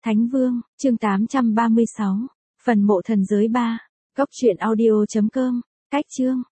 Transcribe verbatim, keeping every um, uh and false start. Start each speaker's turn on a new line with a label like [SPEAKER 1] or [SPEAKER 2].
[SPEAKER 1] Thánh Vương, chương tám trăm ba mươi sáu, phần mộ thần giới ba, góc truyện audio chấm com, cách chương.